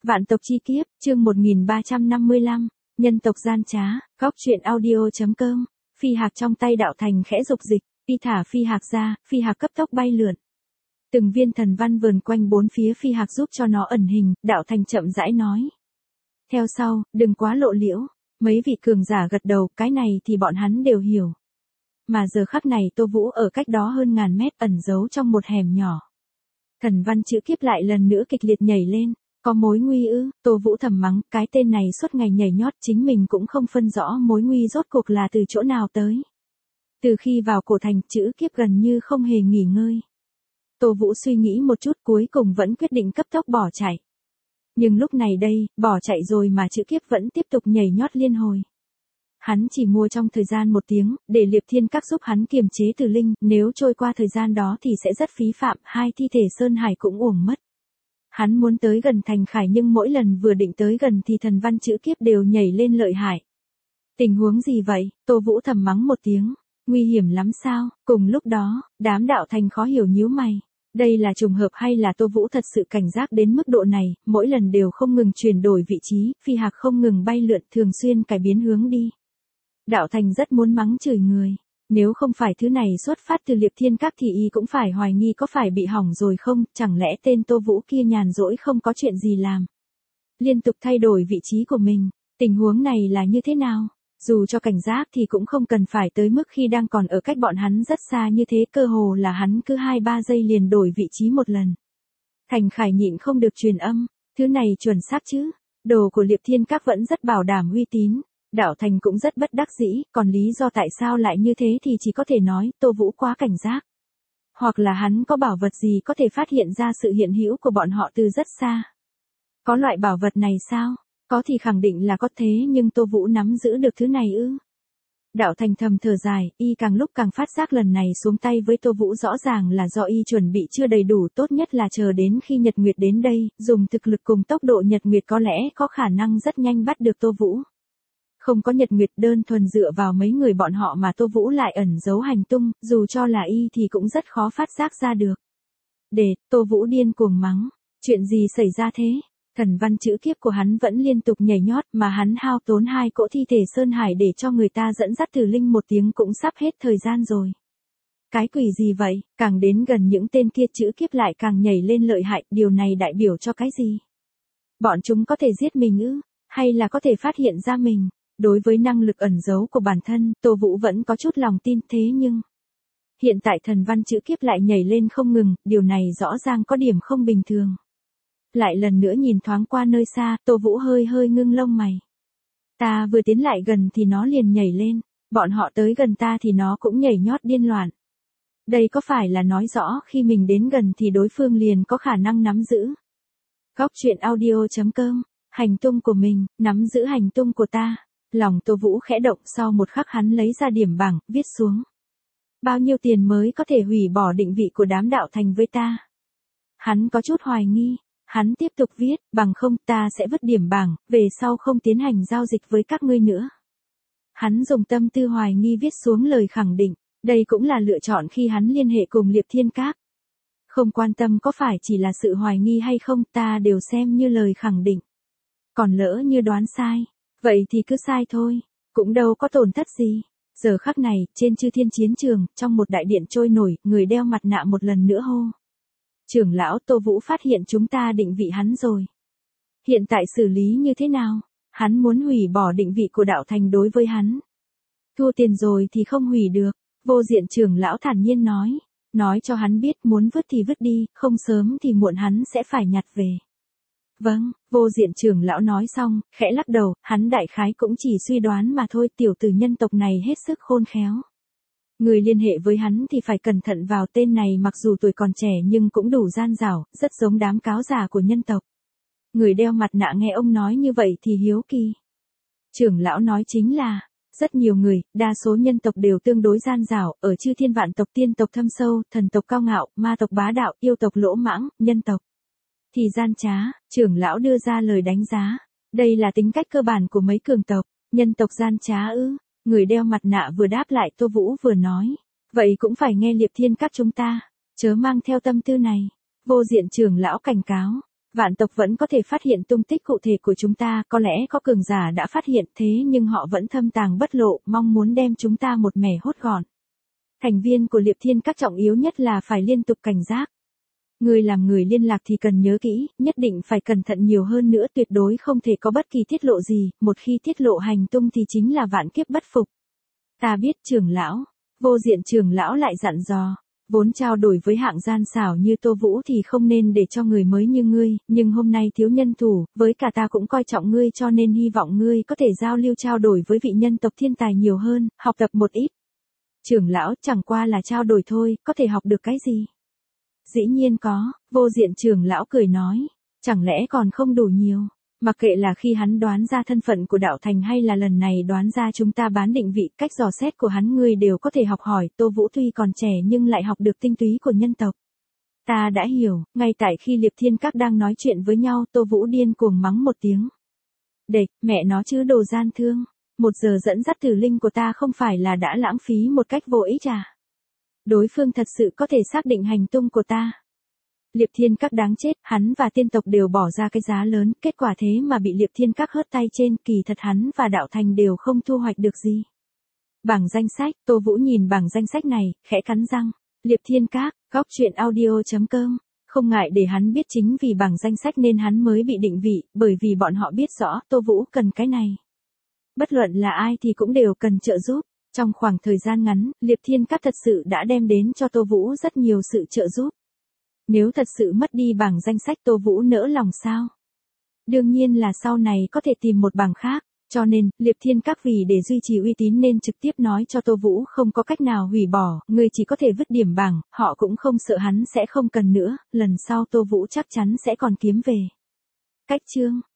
Vạn tộc chi kiếp, chương 1355, nhân tộc gian trá, góc truyện audio.com, phi hạc trong tay đạo thành khẽ dục dịch, y thả phi hạc ra, phi hạc cấp tốc bay lượn. Từng viên thần văn vờn quanh bốn phía phi hạc giúp cho nó ẩn hình, đạo thành chậm rãi nói. Theo sau, đừng quá lộ liễu, mấy vị cường giả gật đầu, cái này thì bọn hắn đều hiểu. Mà giờ khắc này Tô Vũ ở cách đó hơn ngàn mét ẩn giấu trong một hẻm nhỏ. Thần văn chữ kiếp lại lần nữa kịch liệt nhảy lên, có mối nguy ư, Tô Vũ thầm mắng, cái tên này suốt ngày nhảy nhót chính mình cũng không phân rõ mối nguy rốt cuộc là từ chỗ nào tới. Từ khi vào cổ thành chữ kiếp gần như không hề nghỉ ngơi. Tô Vũ suy nghĩ một chút cuối cùng vẫn quyết định cấp tốc bỏ chạy. Nhưng lúc này đây, bỏ chạy rồi mà chữ kiếp vẫn tiếp tục nhảy nhót liên hồi. Hắn chỉ mua trong thời gian 1 tiếng, để Liệp Thiên Các giúp hắn kiềm chế tử linh, nếu trôi qua thời gian đó thì sẽ rất phí phạm, 2 thi thể Sơn Hải cũng uổng mất. Hắn muốn tới gần Thành Khải nhưng mỗi lần vừa định tới gần thì thần văn chữ kiếp đều nhảy lên lợi hại. Tình huống gì vậy? Tô Vũ thầm mắng một tiếng, nguy hiểm lắm sao? Cùng lúc đó, đám đạo thành khó hiểu nhíu mày. Đây là trùng hợp hay là Tô Vũ thật sự cảnh giác đến mức độ này, mỗi lần đều không ngừng chuyển đổi vị trí, phi hạc không ngừng bay lượn thường xuyên cải biến hướng đi. Đạo thành rất muốn mắng chửi người, nếu không phải thứ này xuất phát từ Liệp Thiên Các thì y cũng phải hoài nghi có phải bị hỏng rồi không, chẳng lẽ tên Tô Vũ kia nhàn rỗi không có chuyện gì làm. Liên tục thay đổi vị trí của mình, tình huống này là như thế nào? Dù cho cảnh giác thì cũng không cần phải tới mức khi đang còn ở cách bọn hắn rất xa như thế, cơ hồ là hắn cứ 2-3 giây liền đổi vị trí một lần. Thành Khải nhịn không được truyền âm, thứ này chuẩn xác chứ, đồ của Liệp Thiên Các vẫn rất bảo đảm uy tín. Đạo thành cũng rất bất đắc dĩ, còn lý do tại sao lại như thế thì chỉ có thể nói Tô Vũ quá cảnh giác. Hoặc là hắn có bảo vật gì có thể phát hiện ra sự hiện hữu của bọn họ từ rất xa. Có loại bảo vật này sao? Có thì khẳng định là có thế nhưng Tô Vũ nắm giữ được thứ này ư? Đạo thành thầm thở dài, y càng lúc càng phát giác lần này xuống tay với Tô Vũ rõ ràng là do y chuẩn bị chưa đầy đủ, tốt nhất là chờ đến khi Nhật Nguyệt đến đây, dùng thực lực cùng tốc độ Nhật Nguyệt có lẽ có khả năng rất nhanh bắt được Tô Vũ. Không có Nhật Nguyệt, đơn thuần dựa vào mấy người bọn họ mà Tô Vũ lại ẩn giấu hành tung, dù cho là y thì cũng rất khó phát giác ra được. Tô Vũ điên cuồng mắng, chuyện gì xảy ra thế? Thần văn chữ kiếp của hắn vẫn liên tục nhảy nhót mà hắn hao tốn 2 cỗ thi thể Sơn Hải để cho người ta dẫn dắt tử linh 1 tiếng cũng sắp hết thời gian rồi. Cái quỷ gì vậy? Càng đến gần những tên kia chữ kiếp lại càng nhảy lên lợi hại, điều này đại biểu cho cái gì? Bọn chúng có thể giết mình ư? Hay là có thể phát hiện ra mình? Đối với năng lực ẩn giấu của bản thân, Tô Vũ vẫn có chút lòng tin, thế nhưng hiện tại thần văn chữ kiếp lại nhảy lên không ngừng, điều này rõ ràng có điểm không bình thường. Lại lần nữa nhìn thoáng qua nơi xa, Tô Vũ hơi ngưng lông mày. Ta vừa tiến lại gần thì nó liền nhảy lên, bọn họ tới gần ta thì nó cũng nhảy nhót điên loạn. Đây có phải là nói rõ khi mình đến gần thì đối phương liền có khả năng nắm giữ. Góc truyện audio.com, hành tung của mình, nắm giữ hành tung của ta. Lòng Tô Vũ khẽ động, sau một khắc hắn lấy ra điểm bảng, viết xuống. Bao nhiêu tiền mới có thể hủy bỏ định vị của đám đạo thành với ta? Hắn có chút hoài nghi, hắn tiếp tục viết, bằng không ta sẽ vứt điểm bảng, về sau không tiến hành giao dịch với các ngươi nữa. Hắn dùng tâm tư hoài nghi viết xuống lời khẳng định, đây cũng là lựa chọn khi hắn liên hệ cùng Liệp Thiên Các. Không quan tâm có phải chỉ là sự hoài nghi hay không, ta đều xem như lời khẳng định. Còn lỡ như đoán sai, vậy thì cứ sai thôi, cũng đâu có tổn thất gì. Giờ khắc này, trên Chư Thiên chiến trường, trong một đại điện trôi nổi, người đeo mặt nạ một lần nữa hô. Trưởng lão, Tô Vũ phát hiện chúng ta định vị hắn rồi. Hiện tại xử lý như thế nào? Hắn muốn hủy bỏ định vị của đạo thành đối với hắn. Thua tiền rồi thì không hủy được, Vô Diện trưởng lão thản nhiên nói. Nói cho hắn biết muốn vứt thì vứt đi, không sớm thì muộn hắn sẽ phải nhặt về. Vâng, Vô Diện trưởng lão nói xong, khẽ lắc đầu, hắn đại khái cũng chỉ suy đoán mà thôi, tiểu tử nhân tộc này hết sức khôn khéo. Người liên hệ với hắn thì phải cẩn thận vào, tên này mặc dù tuổi còn trẻ nhưng cũng đủ gian dảo, rất giống đám cáo già của nhân tộc. Người đeo mặt nạ nghe ông nói như vậy thì hiếu kỳ. Trưởng lão nói chính là, rất nhiều người, đa số nhân tộc đều tương đối gian dảo, ở chư thiên vạn tộc, tiên tộc thâm sâu, thần tộc cao ngạo, ma tộc bá đạo, yêu tộc lỗ mãng, nhân tộc thì gian trá. Trưởng lão đưa ra lời đánh giá. Đây là tính cách cơ bản của mấy cường tộc. Nhân tộc gian trá ư? Người đeo mặt nạ vừa đáp lại, Tô Vũ vừa nói. Vậy cũng phải nghe Liệp Thiên Các chúng ta. Chớ mang theo tâm tư này. Vô Diện trưởng lão cảnh cáo. Vạn tộc vẫn có thể phát hiện tung tích cụ thể của chúng ta, có lẽ có cường giả đã phát hiện thế nhưng họ vẫn thâm tàng bất lộ, mong muốn đem chúng ta một mẻ hốt gọn. Thành viên của Liệp Thiên Các trọng yếu nhất là phải liên tục cảnh giác. Người làm người liên lạc thì cần nhớ kỹ, nhất định phải cẩn thận nhiều hơn nữa, tuyệt đối không thể có bất kỳ tiết lộ gì, một khi tiết lộ hành tung thì chính là vạn kiếp bất phục. Ta biết trưởng lão, Vô Diện trưởng lão lại dặn dò. Vốn trao đổi với hạng gian xảo như Tô Vũ thì không nên để cho người mới như ngươi, nhưng hôm nay thiếu nhân thủ, với cả ta cũng coi trọng ngươi cho nên hy vọng ngươi có thể giao lưu trao đổi với vị nhân tộc thiên tài nhiều hơn, học tập một ít. Trưởng lão chẳng qua là trao đổi thôi, có thể học được cái gì? Dĩ nhiên có, Vô Diện trưởng lão cười nói, chẳng lẽ còn không đủ nhiều. Mặc kệ là khi hắn đoán ra thân phận của đạo thành hay là lần này đoán ra chúng ta bán định vị, cách dò xét của hắn ngươi đều có thể học hỏi. Tô Vũ tuy còn trẻ nhưng lại học được tinh túy của nhân tộc. Ta đã hiểu, ngay tại khi Liệp Thiên Các đang nói chuyện với nhau, Tô Vũ điên cuồng mắng một tiếng. Đệt, mẹ nó chứ đồ gian thương. 1 giờ dẫn dắt tử linh của ta không phải là đã lãng phí một cách vô ích à? Đối phương thật sự có thể xác định hành tung của ta. Liệp Thiên Các đáng chết, hắn và tiên tộc đều bỏ ra cái giá lớn, kết quả thế mà bị Liệp Thiên Các hớt tay trên, kỳ thật hắn và đạo thành đều không thu hoạch được gì. Bảng danh sách, Tô Vũ nhìn bảng danh sách này, khẽ cắn răng. Liệp Thiên Các, góc truyện audio.com. Không ngại để hắn biết chính vì bảng danh sách nên hắn mới bị định vị, bởi vì bọn họ biết rõ Tô Vũ cần cái này. Bất luận là ai thì cũng đều cần trợ giúp. Trong khoảng thời gian ngắn, Liệp Thiên Các thật sự đã đem đến cho Tô Vũ rất nhiều sự trợ giúp. Nếu thật sự mất đi bảng danh sách Tô Vũ nỡ lòng sao? Đương nhiên là sau này có thể tìm một bảng khác, cho nên, Liệp Thiên Các vì để duy trì uy tín nên trực tiếp nói cho Tô Vũ không có cách nào hủy bỏ, người chỉ có thể vứt điểm bảng, họ cũng không sợ hắn sẽ không cần nữa, lần sau Tô Vũ chắc chắn sẽ còn kiếm về. Cách chương